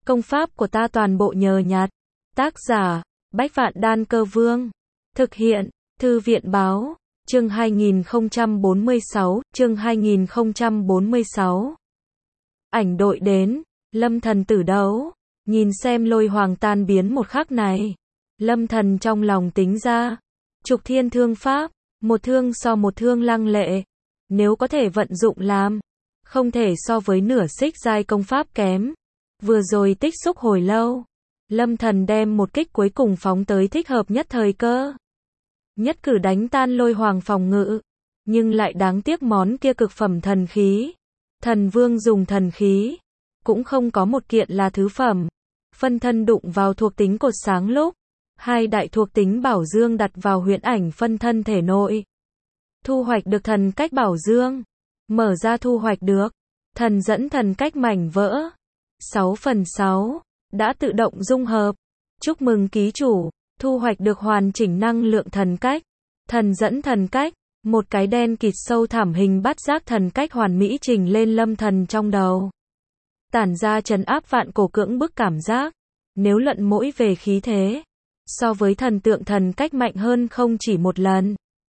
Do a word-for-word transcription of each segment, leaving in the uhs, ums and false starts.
Công pháp của ta toàn bộ nhờ nhặt. Tác giả, Bách Vạn Đan Cơ Vương. Thực hiện, Thư viện Báo. Chương hai nghìn không trăm bốn mươi sáu, chương hai nghìn không trăm bốn mươi sáu. Ảnh đội đến, Lâm Thần tử đấu. Nhìn xem Lôi Hoàng tan biến một khắc này. Lâm Thần trong lòng tính ra. Trục thiên thương pháp, một thương so một thương lăng lệ. Nếu có thể vận dụng làm, không thể so với nửa xích giai công pháp kém. Vừa rồi tích xúc hồi lâu. Lâm Thần đem một kích cuối cùng phóng tới thích hợp nhất thời cơ. Nhất cử đánh tan Lôi Hoàng phòng ngự. Nhưng lại đáng tiếc món kia cực phẩm thần khí. Thần Vương dùng thần khí. Cũng không có một kiện là thứ phẩm. Phân thân đụng vào thuộc tính cột sáng lúc. Hai đại thuộc tính bảo dương đặt vào huyễn ảnh phân thân thể nội. Thu hoạch được thần cách bảo dương. Mở ra thu hoạch được. Thần dẫn thần cách mảnh vỡ. sáu phần sáu. Đã tự động dung hợp. Chúc mừng ký chủ. Thu hoạch được hoàn chỉnh năng lượng thần cách. Thần dẫn thần cách. Một cái đen kịt sâu thẳm hình bát giác thần cách hoàn mỹ trình lên Lâm Thần trong đầu. Tản ra trấn áp vạn cổ cưỡng bức cảm giác. Nếu luận mỗi về khí thế. So với thần tượng thần cách mạnh hơn không chỉ một lần.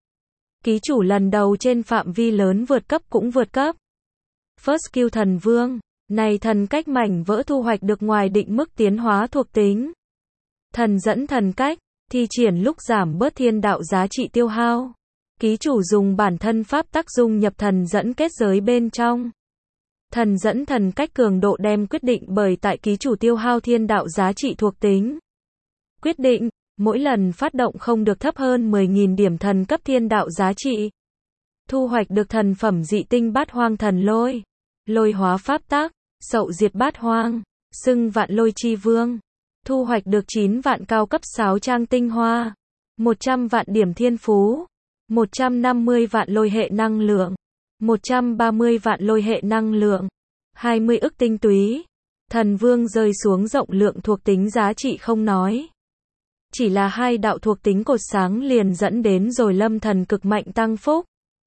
Ký chủ lần đầu trên phạm vi lớn vượt cấp cũng vượt cấp. First Kill Thần Vương. Này thần cách mảnh vỡ thu hoạch được ngoài định mức tiến hóa thuộc tính. Thần dẫn thần cách. Thi triển lúc giảm bớt thiên đạo giá trị tiêu hao. Ký chủ dùng bản thân pháp tắc dung nhập thần dẫn kết giới bên trong. Thần dẫn thần cách cường độ đem quyết định bởi tại ký chủ tiêu hao thiên đạo giá trị thuộc tính. Quyết định, mỗi lần phát động không được thấp hơn mười nghìn điểm thần cấp thiên đạo giá trị. Thu hoạch được thần phẩm dị tinh bát hoang thần lôi. Lôi hóa pháp tắc, sậu diệt bát hoang, xưng vạn lôi chi vương. Thu hoạch được chín vạn cao cấp sáo trang tinh hoa. một trăm vạn điểm thiên phú. một trăm năm mươi vạn lôi hệ năng lượng. một trăm ba mươi vạn lôi hệ năng lượng. hai mươi ức tinh túy. Thần vương rơi xuống rộng lượng thuộc tính giá trị không nói. Chỉ là hai đạo thuộc tính cột sáng liền dẫn đến rồi Lâm Thần cực mạnh tăng phúc.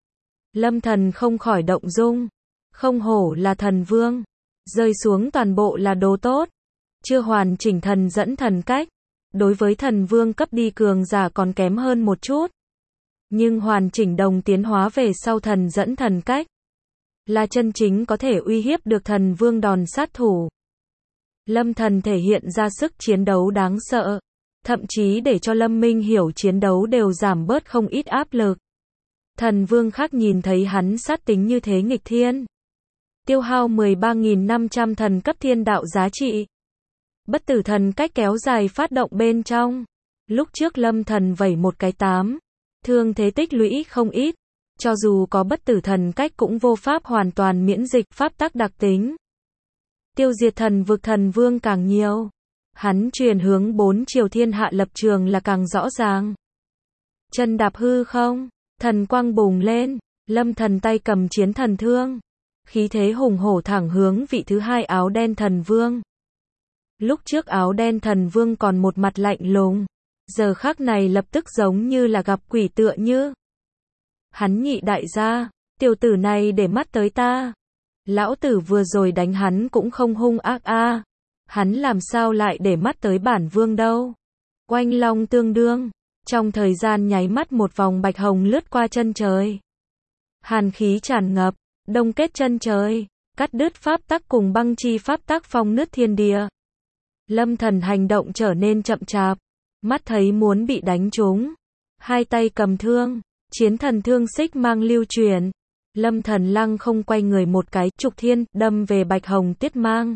Lâm Thần không khỏi động dung. Không hổ là thần vương. Rơi xuống toàn bộ là đồ tốt. Chưa hoàn chỉnh thần dẫn thần cách. Đối với thần vương cấp đi cường giả còn kém hơn một chút. Nhưng hoàn chỉnh đồng tiến hóa về sau thần dẫn thần cách. Là chân chính có thể uy hiếp được thần vương đòn sát thủ. Lâm Thần thể hiện ra sức chiến đấu đáng sợ. Thậm chí để cho Lâm Minh hiểu chiến đấu đều giảm bớt không ít áp lực. Thần vương khác nhìn thấy hắn sát tính như thế nghịch thiên. Tiêu hao mười ba nghìn năm trăm thần cấp thiên đạo giá trị. Bất tử thần cách kéo dài phát động bên trong. Lúc trước Lâm Thần vẩy một cái tám. Thương thế tích lũy không ít. Cho dù có bất tử thần cách cũng vô pháp hoàn toàn miễn dịch pháp tắc đặc tính. Tiêu diệt thần vực thần vương càng nhiều. Hắn truyền hướng bốn chiều thiên hạ lập trường là càng rõ ràng. Chân đạp hư không, thần quang bùng lên, Lâm Thần tay cầm chiến thần thương. Khí thế hùng hổ thẳng hướng vị thứ hai áo đen thần vương. Lúc trước áo đen thần vương còn một mặt lạnh lùng. Giờ khắc này lập tức giống như là gặp quỷ tựa như. Hắn nhị đại gia, tiểu tử này để mắt tới ta. Lão tử vừa rồi đánh hắn cũng không hung ác a. Hắn làm sao lại để mắt tới bản vương đâu. Oanh long tương đương. Trong thời gian nháy mắt một vòng bạch hồng lướt qua chân trời. Hàn khí tràn ngập, đông kết chân trời, cắt đứt pháp tắc cùng băng chi pháp tắc phong nứt thiên địa. Lâm Thần hành động trở nên chậm chạp. Mắt thấy muốn bị đánh trúng. Hai tay cầm thương. Chiến thần thương xích mang lưu truyền. Lâm Thần lăng không quay người một cái trục thiên đâm về bạch hồng tiết mang.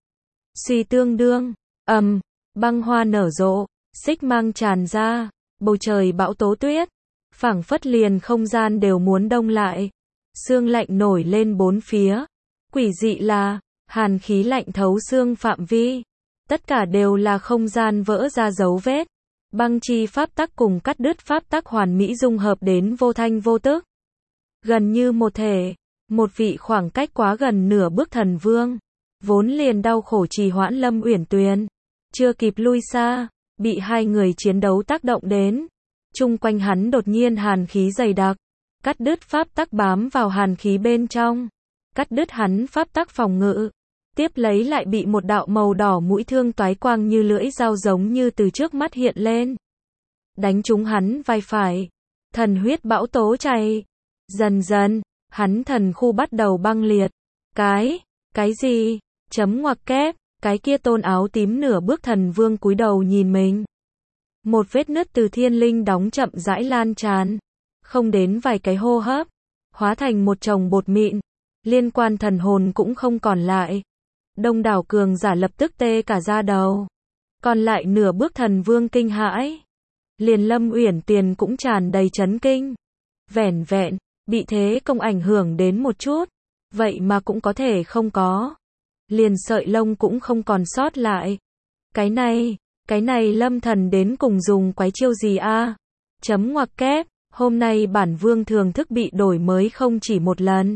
Suy tương đương. Ầm. Um, băng hoa nở rộ. Xích mang tràn ra. Bầu trời bão tố tuyết. Phảng phất liền không gian đều muốn đông lại. Sương lạnh nổi lên bốn phía. Quỷ dị là. Hàn khí lạnh thấu xương phạm vi. Tất cả đều là không gian vỡ ra dấu vết. Băng chi pháp tắc cùng cắt đứt pháp tắc hoàn mỹ dung hợp đến vô thanh vô tức. Gần như một thể. Một vị khoảng cách quá gần nửa bước thần vương. Vốn liền đau khổ trì hoãn Lâm Uyển Tuyền. Chưa kịp lui xa. Bị hai người chiến đấu tác động đến. Chung quanh hắn đột nhiên hàn khí dày đặc. Cắt đứt pháp tắc bám vào hàn khí bên trong. Cắt đứt hắn pháp tắc phòng ngự. Tiếp lấy lại bị một đạo màu đỏ mũi thương toái quang như lưỡi dao giống như từ trước mắt hiện lên. Đánh trúng hắn vai phải. Thần huyết bão tố chảy. Dần dần, hắn thần khu bắt đầu băng liệt. Cái, cái gì? Chấm ngoặc kép, cái kia tôn áo tím nửa bước thần vương cúi đầu nhìn mình. Một vết nứt từ thiên linh đóng chậm rãi lan tràn. Không đến vài cái hô hấp. Hóa thành một chồng bột mịn. Liên quan thần hồn cũng không còn lại. Đông đảo cường giả lập tức tê cả da đầu. Còn lại nửa bước thần vương kinh hãi. Liền Lâm Uyển Tiền cũng tràn đầy chấn kinh. Vẻn vẹn, bị thế công ảnh hưởng đến một chút. Vậy mà cũng có thể không có. Liền sợi lông cũng không còn sót lại. Cái này, cái này Lâm Thần đến cùng dùng quái chiêu gì a? Chấm ngoặc kép, hôm nay bản vương thường thức bị đổi mới không chỉ một lần.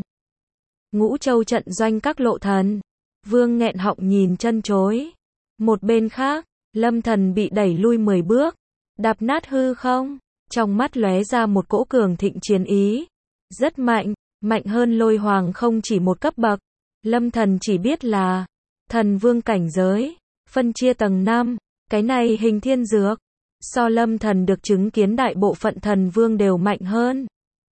Ngũ Châu trận doanh các lộ thần. Vương nghẹn họng nhìn chân chối. Một bên khác, Lâm Thần bị đẩy lui mười bước. Đạp nát hư không, trong mắt lóe ra một cỗ cường thịnh chiến ý. Rất mạnh, mạnh hơn Lôi Hoàng không chỉ một cấp bậc. Lâm Thần chỉ biết là thần vương cảnh giới, phân chia tầng năm, cái này hình thiên dược. So Lâm Thần được chứng kiến đại bộ phận thần vương đều mạnh hơn.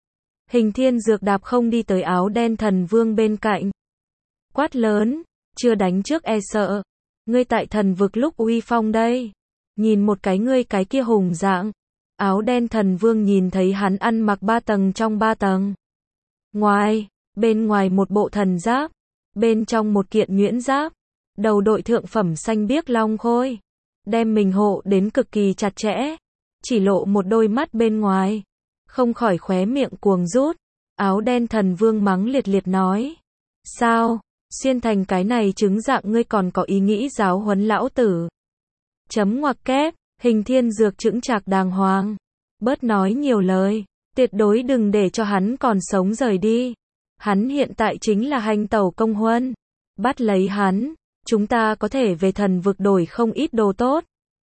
Hình thiên dược đạp không đi tới áo đen thần vương bên cạnh. Quát lớn, chưa đánh trước e sợ. Ngươi tại thần vực lúc uy phong đây. Nhìn một cái ngươi cái kia hùng dạng. Áo đen thần vương nhìn thấy hắn ăn mặc ba tầng trong ba tầng. Ngoài, bên ngoài một bộ thần giáp. Bên trong một kiện nhuyễn giáp. Đầu đội thượng phẩm xanh biếc long khôi. Đem mình hộ đến cực kỳ chặt chẽ. Chỉ lộ một đôi mắt bên ngoài. Không khỏi khóe miệng cuồng rút. Áo đen thần vương mắng liệt liệt nói. Sao, xuyên thành cái này chứng dạng ngươi còn có ý nghĩ giáo huấn lão tử. Chấm ngoặc kép, hình thiên dược chững chạc đàng hoàng. Bớt nói nhiều lời, tuyệt đối đừng để cho hắn còn sống rời đi. Hắn hiện tại chính là hành tẩu công huân. Bắt lấy hắn, chúng ta có thể về thần vực đổi không ít đồ tốt.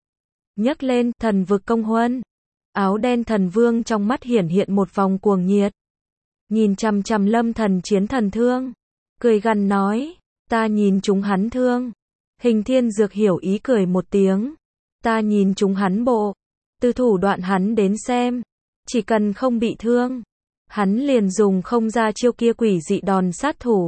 Nhấc lên, thần vực công huân. Áo đen thần vương trong mắt hiển hiện một vòng cuồng nhiệt. Nhìn chằm chằm Lâm Thần chiến thần thương. Cười gằn nói, ta nhìn chúng hắn thương. Hình thiên dược hiểu ý cười một tiếng. Ta nhìn chúng hắn bộ. Từ thủ đoạn hắn đến xem. Chỉ cần không bị thương. Hắn liền dùng không ra chiêu kia quỷ dị đòn sát thủ.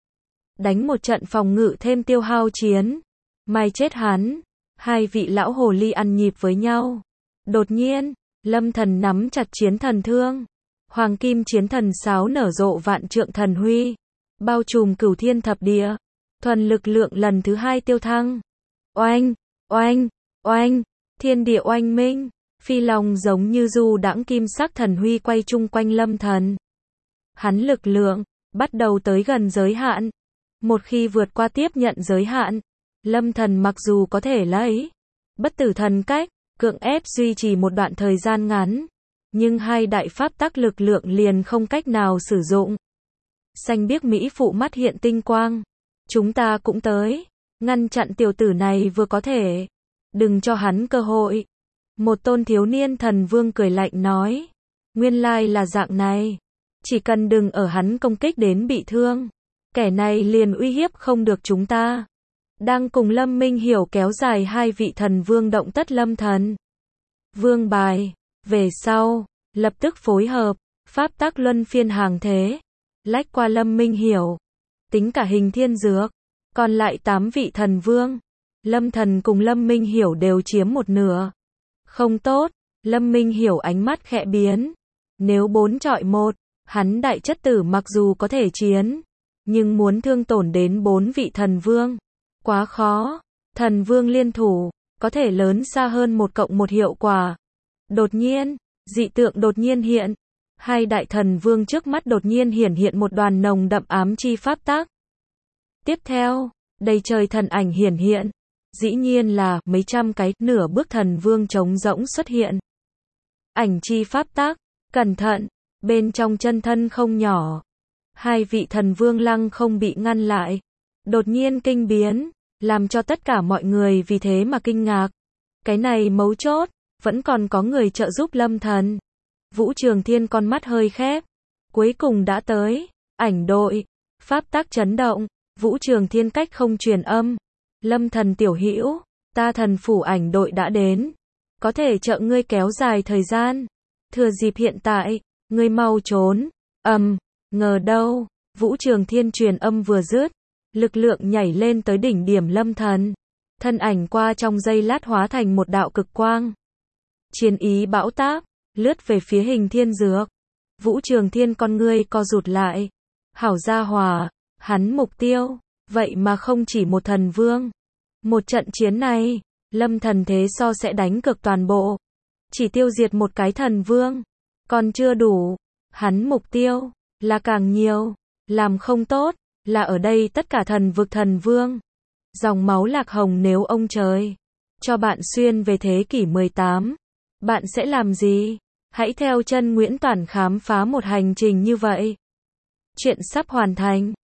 Đánh một trận phòng ngự thêm tiêu hao chiến. Mai chết hắn. Hai vị lão hồ ly ăn nhịp với nhau. Đột nhiên, Lâm Thần nắm chặt chiến thần thương. Hoàng kim chiến thần sáo nở rộ vạn trượng thần huy. Bao trùm cửu thiên thập địa. Thuần lực lượng lần thứ hai tiêu thăng. Oanh, oanh, oanh, thiên địa oanh minh. Phi long giống như du đãng kim sắc thần huy quay chung quanh Lâm Thần. Hắn lực lượng, bắt đầu tới gần giới hạn. Một khi vượt qua tiếp nhận giới hạn, Lâm Thần mặc dù có thể lấy bất tử thần cách, cưỡng ép duy trì một đoạn thời gian ngắn. Nhưng hai đại pháp tắc lực lượng liền không cách nào sử dụng. Xanh biếc mỹ phụ mắt hiện tinh quang. Chúng ta cũng tới. Ngăn chặn tiểu tử này vừa có thể. Đừng cho hắn cơ hội. Một tôn thiếu niên thần vương cười lạnh nói. Nguyên lai là dạng này. Chỉ cần đừng ở hắn công kích đến bị thương. Kẻ này liền uy hiếp không được chúng ta. Đang cùng Lâm Minh Hiểu kéo dài hai vị thần vương động tất Lâm Thần. Vương bài. Về sau, lập tức phối hợp. Pháp tắc luân phiên hàng thế. Lách qua Lâm Minh Hiểu. Tính cả hình thiên dược. Còn lại tám vị thần vương. Lâm Thần cùng Lâm Minh Hiểu đều chiếm một nửa. Không tốt. Lâm Minh Hiểu ánh mắt khẽ biến. Nếu bốn chọi một, hắn đại chất tử mặc dù có thể chiến. Nhưng muốn thương tổn đến bốn vị thần vương. Quá khó. Thần vương liên thủ. Có thể lớn xa hơn một cộng một hiệu quả. Đột nhiên, dị tượng đột nhiên hiện. Hai đại thần vương trước mắt đột nhiên hiển hiện một đoàn nồng đậm ám chi pháp tắc. Tiếp theo, đầy trời thần ảnh hiển hiện. Dĩ nhiên là mấy trăm cái nửa bước thần vương trống rỗng xuất hiện. Ảnh chi pháp tắc, cẩn thận, bên trong chân thân không nhỏ. Hai vị thần vương lăng không bị ngăn lại. Đột nhiên kinh biến, làm cho tất cả mọi người vì thế mà kinh ngạc. Cái này mấu chốt, vẫn còn có người trợ giúp Lâm Thần. Vũ Trường Thiên con mắt hơi khép. Cuối cùng đã tới. Ảnh đội. Pháp tắc chấn động. Vũ Trường Thiên cách không truyền âm. Lâm Thần tiểu hữu, ta thần phủ ảnh đội đã đến. Có thể trợ ngươi kéo dài thời gian. Thừa dịp hiện tại, ngươi mau trốn. Ầm, ngờ đâu, Vũ Trường Thiên truyền âm vừa dứt, lực lượng nhảy lên tới đỉnh điểm Lâm Thần. Thân ảnh qua trong giây lát hóa thành một đạo cực quang. Chiến ý bão táp, lướt về phía Hình Thiên Dược. Vũ Trường Thiên con ngươi co rụt lại. Hảo gia hòa, hắn mục tiêu, vậy mà không chỉ một thần vương. Một trận chiến này, Lâm Thần thế so sẽ đánh cực toàn bộ. Chỉ tiêu diệt một cái thần vương, còn chưa đủ. Hắn mục tiêu, là càng nhiều. Làm không tốt, là ở đây tất cả thần vực thần vương. Dòng máu Lạc Hồng nếu ông trời cho bạn xuyên về thế kỷ mười tám, bạn sẽ làm gì? Hãy theo chân Nguyễn Toản khám phá một hành trình như vậy. Chuyện sắp hoàn thành.